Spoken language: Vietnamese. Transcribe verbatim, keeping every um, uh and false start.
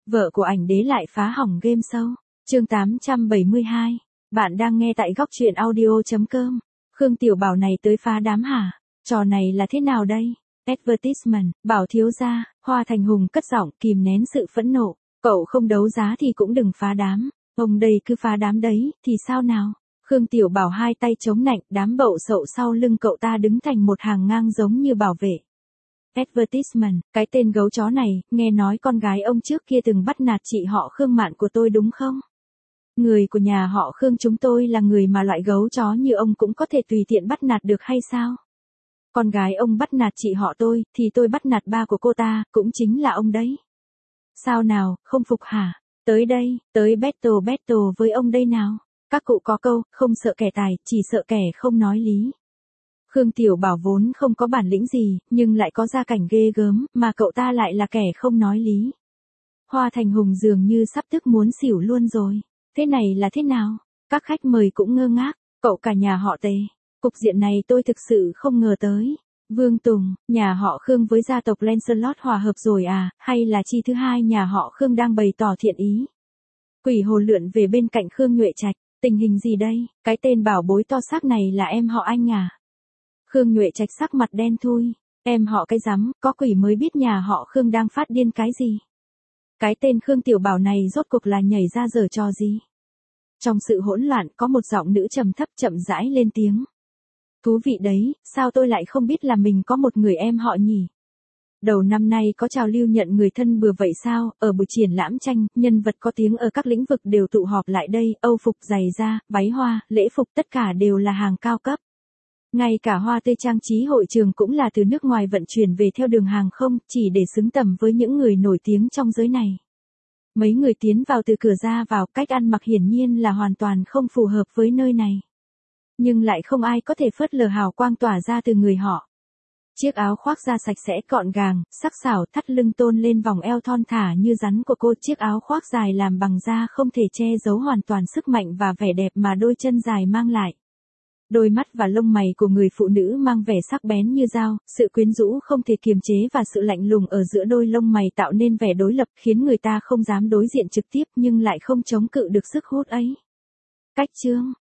Vợ của ảnh đế lại phá hỏng game show. Chương tám trăm bảy mươi hai. Bạn đang nghe tại góc truyện audio chấm com. Khương Tiểu Bảo này tới phá đám hả? Trò này là thế nào đây? Advertisement, Bảo thiếu gia, Hoa Thành Hùng cất giọng kìm nén sự phẫn nộ. Cậu không đấu giá thì cũng đừng phá đám. Ông đây cứ phá đám đấy, thì sao nào? Khương Tiểu Bảo hai tay chống nạnh, đám bậu sậu sau lưng cậu ta đứng thành một hàng ngang giống như bảo vệ. Advertisement, cái tên gấu chó này, nghe nói con gái ông trước kia từng bắt nạt chị họ Khương Mạn của tôi đúng không? Người của nhà họ Khương chúng tôi là người mà loại gấu chó như ông cũng có thể tùy tiện bắt nạt được hay sao? Con gái ông bắt nạt chị họ tôi, thì tôi bắt nạt ba của cô ta, cũng chính là ông đấy. Sao nào, không phục hả? Tới đây, tới battle battle với ông đây nào. Các cụ có câu, không sợ kẻ tài, chỉ sợ kẻ không nói lý. Khương Tiểu Bảo vốn không có bản lĩnh gì, nhưng lại có gia cảnh ghê gớm, mà cậu ta lại là kẻ không nói lý. Hoa Thành Hùng dường như sắp tức muốn xỉu luôn rồi. Thế này là thế nào? Các khách mời cũng ngơ ngác, cậu cả nhà họ Tề. Cục diện này tôi thực sự không ngờ tới. Vương Tùng, nhà họ Khương với gia tộc Lancelot hòa hợp rồi à, hay là chi thứ hai nhà họ Khương đang bày tỏ thiện ý? Quỷ hồ lượn về bên cạnh Khương Nhuệ Trạch, tình hình gì đây, cái tên bảo bối to xác này là em họ anh à? Khương Nhuệ Trạch sắc mặt đen thui, em họ cái rắm, có quỷ mới biết nhà họ Khương đang phát điên cái gì. Cái tên Khương Tiểu Bảo này rốt cuộc là nhảy ra giở trò gì? Trong sự hỗn loạn có một giọng nữ trầm thấp chậm rãi lên tiếng. Thú vị đấy, sao tôi lại không biết là mình có một người em họ nhỉ? Đầu năm nay có trào lưu nhận người thân bừa vậy sao, ở buổi triển lãm tranh, nhân vật có tiếng ở các lĩnh vực đều tụ họp lại đây, âu phục giày da, váy hoa, lễ phục tất cả đều là hàng cao cấp. Ngay cả hoa tươi trang trí hội trường cũng là từ nước ngoài vận chuyển về theo đường hàng không, chỉ để xứng tầm với những người nổi tiếng trong giới này. Mấy người tiến vào từ cửa ra vào, cách ăn mặc hiển nhiên là hoàn toàn không phù hợp với nơi này. Nhưng lại không ai có thể phớt lờ hào quang tỏa ra từ người họ. Chiếc áo khoác da sạch sẽ gọn gàng, sắc sảo, thắt lưng tôn lên vòng eo thon thả như rắn của cô. Chiếc áo khoác dài làm bằng da không thể che giấu hoàn toàn sức mạnh và vẻ đẹp mà đôi chân dài mang lại. Đôi mắt và lông mày của người phụ nữ mang vẻ sắc bén như dao, sự quyến rũ không thể kiềm chế và sự lạnh lùng ở giữa đôi lông mày tạo nên vẻ đối lập khiến người ta không dám đối diện trực tiếp nhưng lại không chống cự được sức hút ấy. Cách chương,